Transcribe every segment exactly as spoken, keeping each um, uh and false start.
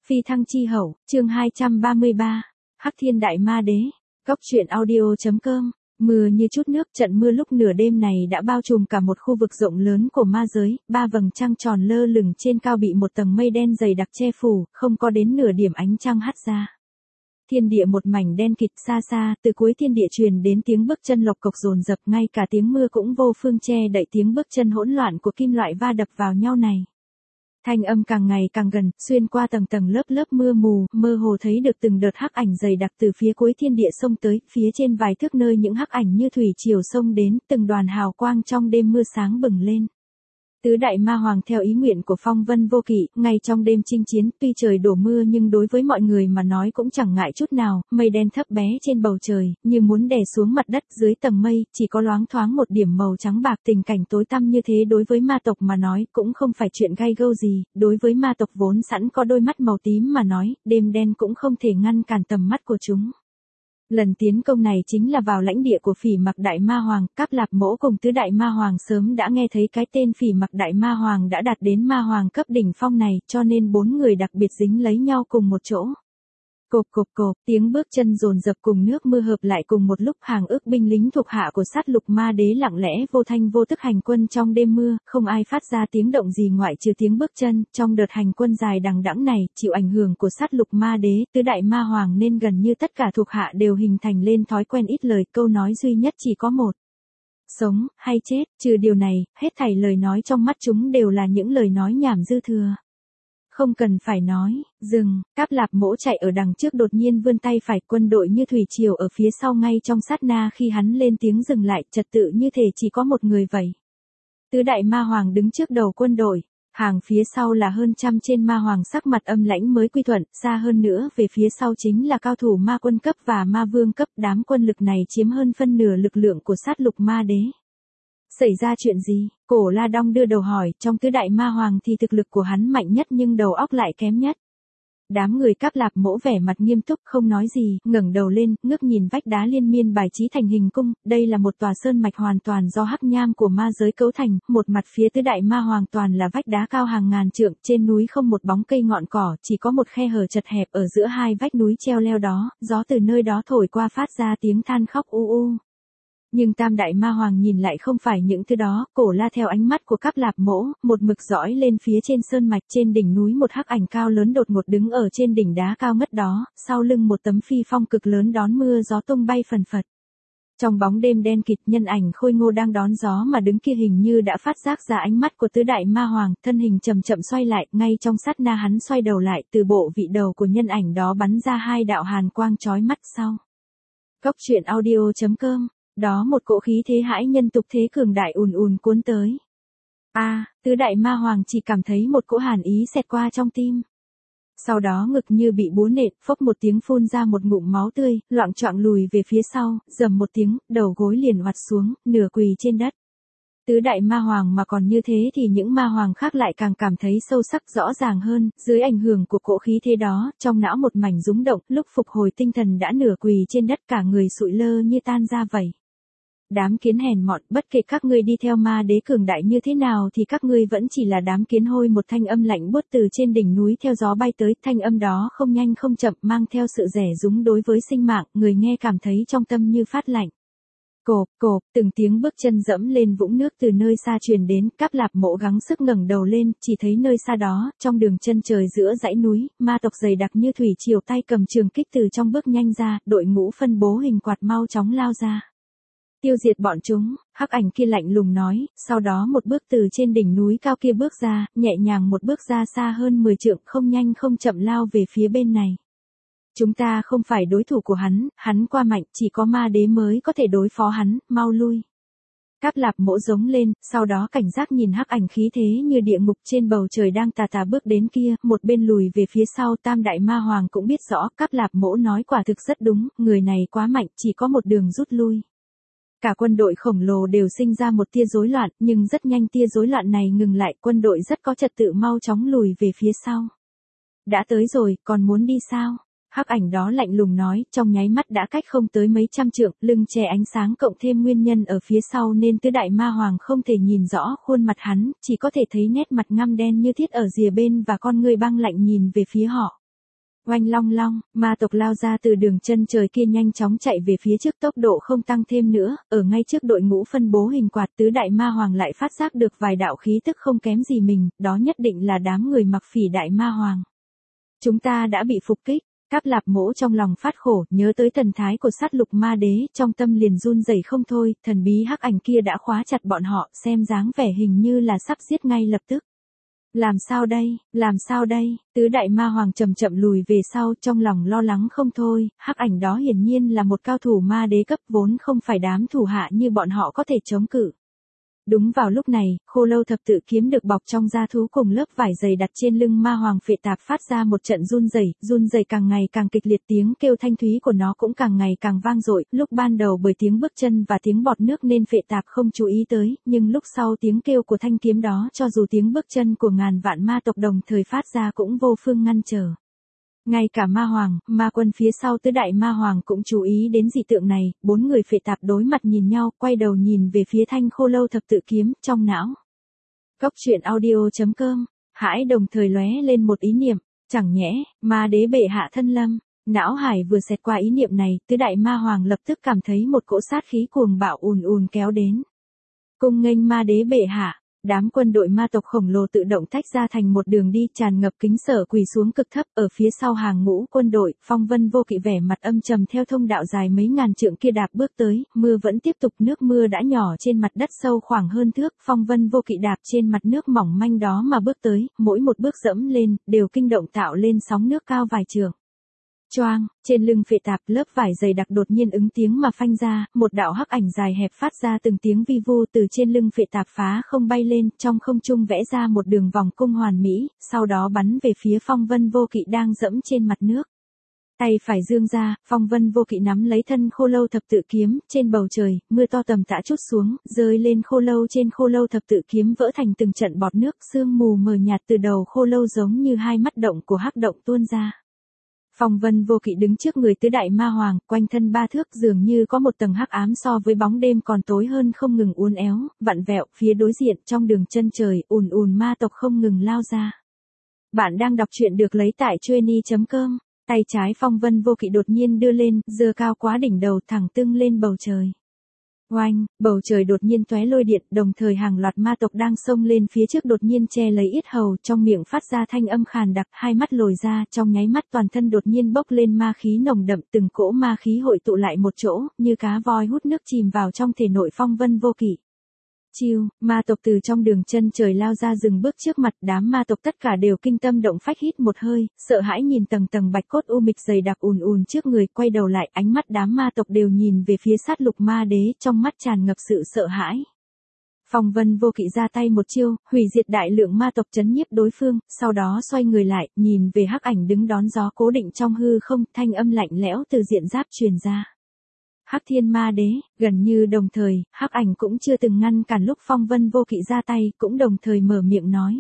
Phi thăng chi hậu, chương hai trăm ba mươi ba, Hắc Thiên Đại Ma Đế, Góc truyện audio chấm com. Mưa như chút nước, trận mưa lúc nửa đêm này đã bao trùm cả một khu vực rộng lớn của ma giới, ba vầng trăng tròn lơ lửng trên cao bị một tầng mây đen dày đặc che phủ, không có đến nửa điểm ánh trăng hắt ra. Thiên địa một mảnh đen kịt, xa xa, từ cuối thiên địa truyền đến tiếng bước chân lộc cộc dồn dập, ngay cả tiếng mưa cũng vô phương che đậy tiếng bước chân hỗn loạn của kim loại va đập vào nhau này. Thanh âm càng ngày càng gần, xuyên qua tầng tầng lớp lớp mưa mù, mơ hồ thấy được từng đợt hắc ảnh dày đặc từ phía cuối thiên địa xông tới, phía trên vài thước nơi những hắc ảnh như thủy triều xông đến, từng đoàn hào quang trong đêm mưa sáng bừng lên. Tứ đại ma hoàng theo ý nguyện của Phong Vân Vô Kỵ, ngay trong đêm chinh chiến, tuy trời đổ mưa nhưng đối với mọi người mà nói cũng chẳng ngại chút nào, mây đen thấp bé trên bầu trời, như muốn đè xuống mặt đất, dưới tầng mây, chỉ có loáng thoáng một điểm màu trắng bạc, tình cảnh tối tăm như thế đối với ma tộc mà nói cũng không phải chuyện gay gâu gì, đối với ma tộc vốn sẵn có đôi mắt màu tím mà nói, đêm đen cũng không thể ngăn cản tầm mắt của chúng. Lần tiến công này chính là vào lãnh địa của Phỉ Mặc Đại Ma Hoàng, Cáp Lạp Mỗ cùng Tứ Đại Ma Hoàng sớm đã nghe thấy cái tên Phỉ Mặc Đại Ma Hoàng đã đạt đến Ma Hoàng cấp đỉnh phong này, cho nên bốn người đặc biệt dính lấy nhau cùng một chỗ. Cộp cộp cộp, tiếng bước chân dồn dập cùng nước mưa hợp lại cùng một lúc, hàng ức binh lính thuộc hạ của Sát Lục Ma Đế lặng lẽ vô thanh vô tức hành quân trong đêm mưa, không ai phát ra tiếng động gì ngoại trừ tiếng bước chân, trong đợt hành quân dài đằng đẵng này, chịu ảnh hưởng của Sát Lục Ma Đế, Tứ Đại Ma Hoàng nên gần như tất cả thuộc hạ đều hình thành lên thói quen ít lời, câu nói duy nhất chỉ có một. Sống, hay chết, trừ điều này, hết thảy lời nói trong mắt chúng đều là những lời nói nhảm dư thừa. Không cần phải nói, dừng, Cáp Lạp Mỗ chạy ở đằng trước đột nhiên vươn tay phải, quân đội như thủy triều ở phía sau, ngay trong sát na khi hắn lên tiếng dừng lại, trật tự như thể chỉ có một người vậy. Tứ Đại Ma Hoàng đứng trước đầu quân đội, hàng phía sau là hơn trăm trên ma hoàng sắc mặt âm lãnh mới quy thuận, xa hơn nữa về phía sau chính là cao thủ ma quân cấp và ma vương cấp, đám quân lực này chiếm hơn phân nửa lực lượng của Sát Lục Ma Đế. Xảy ra chuyện gì? Cổ La Đong đưa đầu hỏi, trong Tứ Đại Ma Hoàng thì thực lực của hắn mạnh nhất nhưng đầu óc lại kém nhất. Đám người Cáp Lạp Mỗ vẻ mặt nghiêm túc không nói gì, ngẩng đầu lên, ngước nhìn vách đá liên miên bài trí thành hình cung, đây là một tòa sơn mạch hoàn toàn do hắc nham của ma giới cấu thành, một mặt phía Tứ Đại Ma Hoàng toàn là vách đá cao hàng ngàn trượng, trên núi không một bóng cây ngọn cỏ, chỉ có một khe hở chật hẹp ở giữa hai vách núi treo leo đó, gió từ nơi đó thổi qua phát ra tiếng than khóc u u. Nhưng Tam Đại Ma Hoàng nhìn lại không phải những thứ đó, Cổ La theo ánh mắt của Cáp Lạp Mỗ, một mực dõi lên phía trên sơn mạch, trên đỉnh núi một hắc ảnh cao lớn đột ngột đứng ở trên đỉnh đá cao ngất đó, sau lưng một tấm phi phong cực lớn đón mưa gió tung bay phần phật. Trong bóng đêm đen kịt, nhân ảnh khôi ngô đang đón gió mà đứng kia hình như đã phát giác ra ánh mắt của Tứ Đại Ma Hoàng, thân hình chậm chậm xoay lại, ngay trong sát na hắn xoay đầu lại, từ bộ vị đầu của nhân ảnh đó bắn ra hai đạo hàn quang chói mắt sau. Góc truyện audio chấm com. Đó một cỗ khí thế hãi nhân tục thế cường đại ùn ùn cuốn tới. A, à, Tứ Đại Ma Hoàng chỉ cảm thấy một cỗ hàn ý xẹt qua trong tim. Sau đó ngực như bị búa nện, phốc một tiếng phun ra một ngụm máu tươi, loạng choạng lùi về phía sau, rầm một tiếng, đầu gối liền oặt xuống, nửa quỳ trên đất. Tứ Đại Ma Hoàng mà còn như thế thì những ma hoàng khác lại càng cảm thấy sâu sắc rõ ràng hơn, dưới ảnh hưởng của cỗ khí thế đó, trong não một mảnh rúng động, lúc phục hồi tinh thần đã nửa quỳ trên đất, cả người sụi lơ như tan ra vậy. Đám kiến hèn mọn, bất kể các ngươi đi theo ma đế cường đại như thế nào thì các ngươi vẫn chỉ là đám kiến hôi. Một thanh âm lạnh buốt từ trên đỉnh núi theo gió bay tới, thanh âm đó không nhanh không chậm, mang theo sự rẻ rúng đối với sinh mạng, người nghe cảm thấy trong tâm như phát lạnh. Cộp, cộp, từng tiếng bước chân dẫm lên vũng nước từ nơi xa truyền đến, Cáp Lạp Mỗ gắng sức ngẩng đầu lên, chỉ thấy nơi xa đó, trong đường chân trời giữa dãy núi, ma tộc dày đặc như thủy triều tay cầm trường kích từ trong bước nhanh ra, đội ngũ phân bố hình quạt mau chóng lao ra. Tiêu diệt bọn chúng, hắc ảnh kia lạnh lùng nói, sau đó một bước từ trên đỉnh núi cao kia bước ra, nhẹ nhàng một bước ra xa hơn mười trượng, không nhanh không chậm lao về phía bên này. Chúng ta không phải đối thủ của hắn, hắn quá mạnh, chỉ có ma đế mới có thể đối phó hắn, mau lui. Cáp Lạp Mỗ giống lên, sau đó cảnh giác nhìn hắc ảnh khí thế như địa ngục trên bầu trời đang tà tà bước đến kia, một bên lùi về phía sau. Tam Đại Ma Hoàng cũng biết rõ, Cáp Lạp Mỗ nói quả thực rất đúng, người này quá mạnh, chỉ có một đường rút lui. Cả quân đội khổng lồ đều sinh ra một tia rối loạn, nhưng rất nhanh tia rối loạn này ngừng lại, quân đội rất có trật tự mau chóng lùi về phía sau. Đã tới rồi, còn muốn đi sao? Hắc ảnh đó lạnh lùng nói, trong nháy mắt đã cách không tới mấy trăm trượng, lưng che ánh sáng cộng thêm nguyên nhân ở phía sau nên Tứ Đại Ma Hoàng không thể nhìn rõ khuôn mặt hắn, chỉ có thể thấy nét mặt ngăm đen như thiết ở rìa bên và con người băng lạnh nhìn về phía họ. Oanh long long, ma tộc lao ra từ đường chân trời kia nhanh chóng chạy về phía trước, tốc độ không tăng thêm nữa, ở ngay trước đội ngũ phân bố hình quạt tứ đại ma hoàng lại phát giác được vài đạo khí tức không kém gì mình, đó nhất định là đám người mặc phỉ đại ma hoàng. Chúng ta đã bị phục kích. Cáp Lạp Mỗ trong lòng phát khổ, nhớ tới thần thái của sát lục ma đế, trong tâm liền run rẩy không thôi, thần bí hắc ảnh kia đã khóa chặt bọn họ, xem dáng vẻ hình như là sắp giết ngay lập tức. Làm sao đây, làm sao đây, tứ đại ma hoàng chậm chậm lùi về sau, trong lòng lo lắng không thôi, hắc ảnh đó hiển nhiên là một cao thủ ma đế cấp, vốn không phải đám thủ hạ như bọn họ có thể chống cự. Đúng vào lúc này, khô lâu thập tự kiếm được bọc trong da thú cùng lớp vải dày đặt trên lưng ma hoàng phệ tạp phát ra một trận run rẩy, run rẩy càng ngày càng kịch liệt, tiếng kêu thanh thúy của nó cũng càng ngày càng vang dội, lúc ban đầu bởi tiếng bước chân và tiếng bọt nước nên phệ tạp không chú ý tới, nhưng lúc sau tiếng kêu của thanh kiếm đó cho dù tiếng bước chân của ngàn vạn ma tộc đồng thời phát ra cũng vô phương ngăn trở. Ngay cả ma hoàng, ma quân phía sau tứ đại ma hoàng cũng chú ý đến dị tượng này, bốn người phệ tạp đối mặt nhìn nhau, quay đầu nhìn về phía thanh khô lâu thập tự kiếm, trong não. Cốc truyện audio chấm com, hãi đồng thời lóe lên một ý niệm, chẳng nhẽ, ma đế bệ hạ thân lâm, não hải vừa xẹt qua ý niệm này, tứ đại ma hoàng lập tức cảm thấy một cỗ sát khí cuồng bạo ùn ùn kéo đến. Cung nghênh ma đế bệ hạ. Đám quân đội ma tộc khổng lồ tự động tách ra thành một đường đi tràn ngập kính sở quỳ xuống cực thấp, ở phía sau hàng ngũ quân đội, Phong Vân Vô Kỵ vẻ mặt âm trầm theo thông đạo dài mấy ngàn trượng kia đạp bước tới, mưa vẫn tiếp tục, nước mưa đã nhỏ trên mặt đất sâu khoảng hơn thước, Phong Vân Vô Kỵ đạp trên mặt nước mỏng manh đó mà bước tới, mỗi một bước dẫm lên, đều kinh động tạo lên sóng nước cao vài trượng. Choang, trên lưng phệ tạp lớp vải dày đặc đột nhiên ứng tiếng mà phanh ra, một đạo hắc ảnh dài hẹp phát ra từng tiếng vi vu từ trên lưng phệ tạp phá không bay lên, trong không trung vẽ ra một đường vòng cung hoàn mỹ, sau đó bắn về phía Phong Vân Vô Kỵ đang dẫm trên mặt nước. Tay phải dương ra, Phong Vân Vô Kỵ nắm lấy thân khô lâu thập tự kiếm, trên bầu trời, mưa to tầm tã trút xuống, rơi lên khô lâu, trên khô lâu thập tự kiếm vỡ thành từng trận bọt nước, sương mù mờ nhạt từ đầu khô lâu giống như hai mắt động của hắc động tuôn ra. Phong Vân Vô Kỵ đứng trước người tứ đại ma hoàng, quanh thân ba thước dường như có một tầng hắc ám so với bóng đêm còn tối hơn không ngừng uốn éo, vặn vẹo, phía đối diện trong đường chân trời, ùn ùn ma tộc không ngừng lao ra. Bạn đang đọc truyện được lấy tại chueny chấm com, tay trái Phong Vân Vô Kỵ đột nhiên đưa lên, giơ cao quá đỉnh đầu thẳng tưng lên bầu trời. Oanh, bầu trời đột nhiên tóe lôi điện, đồng thời hàng loạt ma tộc đang xông lên phía trước đột nhiên che lấy yết hầu, trong miệng phát ra thanh âm khàn đặc, hai mắt lồi ra, trong nháy mắt toàn thân đột nhiên bốc lên ma khí nồng đậm, từng cỗ ma khí hội tụ lại một chỗ, như cá voi hút nước chìm vào trong thể nội Phong Vân Vô Kỵ. Chiêu, ma tộc từ trong đường chân trời lao ra dừng bước trước mặt, đám ma tộc tất cả đều kinh tâm động phách hít một hơi, sợ hãi nhìn tầng tầng bạch cốt u mịch dày đặc ùn ùn trước người, quay đầu lại, ánh mắt đám ma tộc đều nhìn về phía sát lục ma đế, trong mắt tràn ngập sự sợ hãi. Phong Vân Vô Kỵ ra tay một chiêu, hủy diệt đại lượng ma tộc chấn nhiếp đối phương, sau đó xoay người lại, nhìn về hắc ảnh đứng đón gió cố định trong hư không, thanh âm lạnh lẽo từ diện giáp truyền ra. Hắc Thiên Ma Đế, gần như đồng thời, hắc ảnh cũng chưa từng ngăn cản lúc Phong Vân Vô Kỵ ra tay, cũng đồng thời mở miệng nói.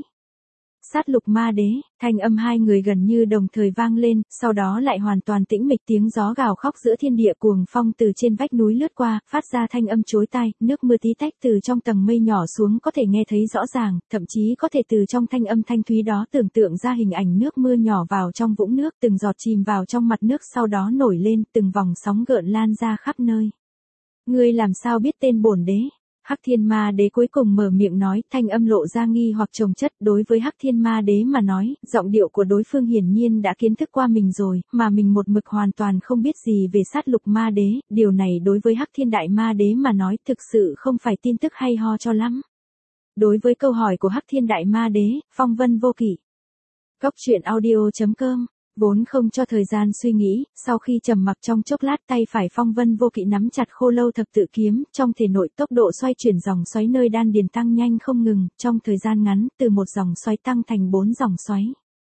Sát lục ma đế, thanh âm hai người gần như đồng thời vang lên, sau đó lại hoàn toàn tĩnh mịch, tiếng gió gào khóc giữa thiên địa, cuồng phong từ trên vách núi lướt qua, phát ra thanh âm chói tai, nước mưa tí tách từ trong tầng mây nhỏ xuống có thể nghe thấy rõ ràng, thậm chí có thể từ trong thanh âm thanh thúy đó tưởng tượng ra hình ảnh nước mưa nhỏ vào trong vũng nước, từng giọt chìm vào trong mặt nước sau đó nổi lên, từng vòng sóng gợn lan ra khắp nơi. Ngươi làm sao biết tên bổn đế? Hắc Thiên Ma Đế cuối cùng mở miệng nói, thanh âm lộ ra nghi hoặc chồng chất, đối với Hắc Thiên Ma Đế mà nói, giọng điệu của đối phương hiển nhiên đã kiến thức qua mình rồi, mà mình một mực hoàn toàn không biết gì về sát lục ma đế, điều này đối với Hắc Thiên Đại Ma Đế mà nói thực sự không phải tin tức hay ho cho lắm. Đối với câu hỏi của Hắc Thiên Đại Ma Đế, Phong Vân Vô Kỵ. Cốc truyện audio chấm com vốn không cho thời gian suy nghĩ, sau khi trầm mặc trong chốc lát, tay phải Phong Vân Vô Kỵ nắm chặt khô lâu thập tự kiếm, trong thể nội tốc độ xoay chuyển dòng xoáy nơi đan điền tăng nhanh không ngừng, trong thời gian ngắn, từ một dòng xoáy tăng thành bốn dòng xoáy.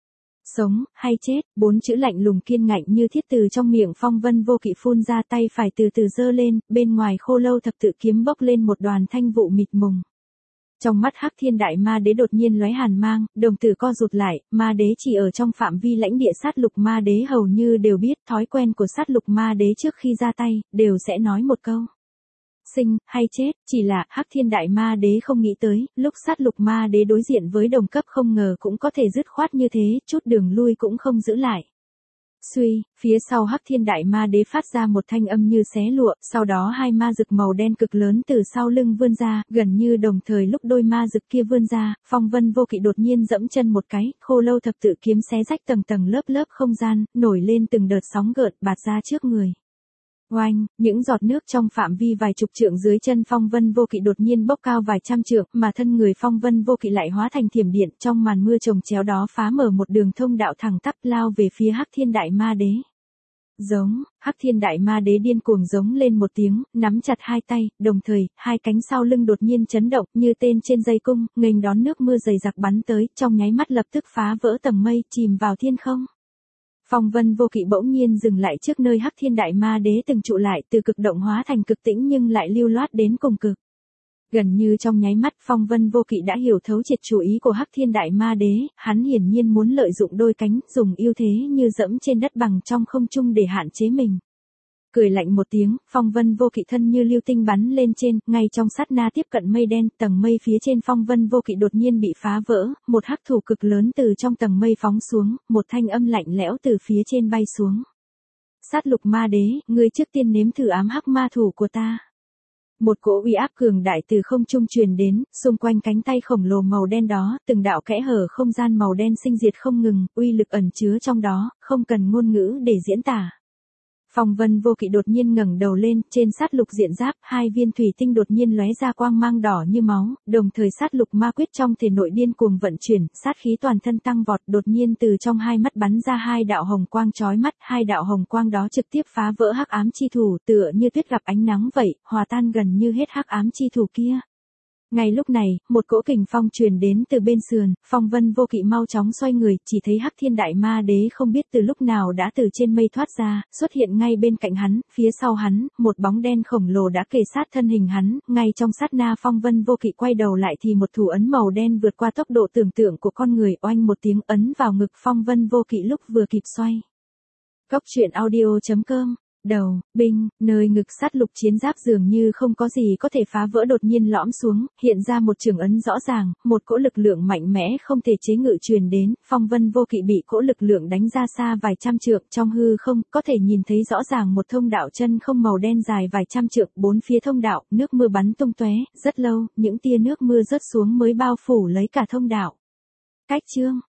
Sống, hay chết, bốn chữ lạnh lùng kiên ngạnh như thiết từ trong miệng Phong Vân Vô Kỵ phun ra, tay phải từ từ giơ lên, bên ngoài khô lâu thập tự kiếm bốc lên một đoàn thanh vụ mịt mùng. Trong mắt Hắc Thiên Đại Ma Đế đột nhiên lóe hàn mang, đồng tử co rụt lại, ma đế chỉ ở trong phạm vi lãnh địa sát lục ma đế hầu như đều biết, thói quen của sát lục ma đế trước khi ra tay, đều sẽ nói một câu. Sinh, hay chết, chỉ là Hắc Thiên Đại Ma Đế không nghĩ tới, lúc sát lục ma đế đối diện với đồng cấp không ngờ cũng có thể dứt khoát như thế, chút đường lui cũng không giữ lại. Suy, phía sau Hắc Thiên Đại Ma Đế phát ra một thanh âm như xé lụa, sau đó hai ma dực màu đen cực lớn từ sau lưng vươn ra, gần như đồng thời lúc đôi ma dực kia vươn ra, Phong Vân Vô Kỵ đột nhiên dẫm chân một cái, Khô Lâu thập tự kiếm xé rách tầng tầng lớp lớp không gian, nổi lên từng đợt sóng gợn bạt ra trước người. Oanh, những giọt nước trong phạm vi vài chục trượng dưới chân Phong Vân Vô Kỵ đột nhiên bốc cao vài trăm trượng, mà thân người Phong Vân Vô Kỵ lại hóa thành thiểm điện, trong màn mưa chồng chéo đó phá mở một đường thông đạo thẳng tắp lao về phía Hắc Thiên Đại Ma Đế. Giống, Hắc Thiên Đại Ma Đế điên cuồng giống lên một tiếng, nắm chặt hai tay, đồng thời, hai cánh sau lưng đột nhiên chấn động, như tên trên dây cung, nghênh đón nước mưa dày dặc bắn tới, trong nháy mắt lập tức phá vỡ tầng mây, chìm vào thiên không. Phong Vân Vô Kỵ bỗng nhiên dừng lại trước nơi Hắc Thiên Đại Ma Đế từng trụ lại, từ cực động hóa thành cực tĩnh nhưng lại lưu loát đến cùng cực. Gần như trong nháy mắt Phong Vân Vô Kỵ đã hiểu thấu triệt chủ ý của Hắc Thiên Đại Ma Đế, hắn hiển nhiên muốn lợi dụng đôi cánh, dùng ưu thế như dẫm trên đất bằng trong không trung để hạn chế mình. Cười lạnh một tiếng, Phong Vân Vô Kỵ thân như lưu tinh bắn lên trên, ngay trong sát na tiếp cận mây đen, tầng mây phía trên Phong Vân Vô Kỵ đột nhiên bị phá vỡ, một hắc thủ cực lớn từ trong tầng mây phóng xuống, một thanh âm lạnh lẽo từ phía trên bay xuống. Sát Lục Ma Đế, ngươi trước tiên nếm thử ám hắc ma thủ của ta. Một cỗ uy áp cường đại từ không trung truyền đến, xung quanh cánh tay khổng lồ màu đen đó, từng đạo kẽ hở không gian màu đen sinh diệt không ngừng, uy lực ẩn chứa trong đó, không cần ngôn ngữ để diễn tả. Phong Vân Vô Kỵ đột nhiên ngẩng đầu lên, trên sát lục diện giáp, hai viên thủy tinh đột nhiên lóe ra quang mang đỏ như máu, đồng thời sát lục ma quyết trong thể nội điên cuồng vận chuyển, sát khí toàn thân tăng vọt, đột nhiên từ trong hai mắt bắn ra hai đạo hồng quang chói mắt, hai đạo hồng quang đó trực tiếp phá vỡ hắc ám chi thủ, tựa như tuyết gặp ánh nắng vậy, hòa tan gần như hết hắc ám chi thủ kia. Ngay lúc này, một cỗ kình phong truyền đến từ bên sườn, Phong Vân Vô Kỵ mau chóng xoay người, chỉ thấy Hắc Thiên Đại Ma Đế không biết từ lúc nào đã từ trên mây thoát ra, xuất hiện ngay bên cạnh hắn, phía sau hắn, một bóng đen khổng lồ đã kề sát thân hình hắn, ngay trong sát na Phong Vân Vô Kỵ quay đầu lại thì một thủ ấn màu đen vượt qua tốc độ tưởng tượng của con người, oanh một tiếng ấn vào ngực Phong Vân Vô Kỵ lúc vừa kịp xoay. Cốc truyện audio chấm com Đầu, binh, nơi ngực sát lục chiến giáp dường như không có gì có thể phá vỡ đột nhiên lõm xuống, hiện ra một trường ấn rõ ràng, một cỗ lực lượng mạnh mẽ không thể chế ngự truyền đến, Phong Vân Vô Kỵ bị cỗ lực lượng đánh ra xa vài trăm trượng, trong hư không, có thể nhìn thấy rõ ràng một thông đạo chân không màu đen dài vài trăm trượng, bốn phía thông đạo, nước mưa bắn tung tóe, rất lâu, những tia nước mưa rớt xuống mới bao phủ lấy cả thông đạo. Cách chương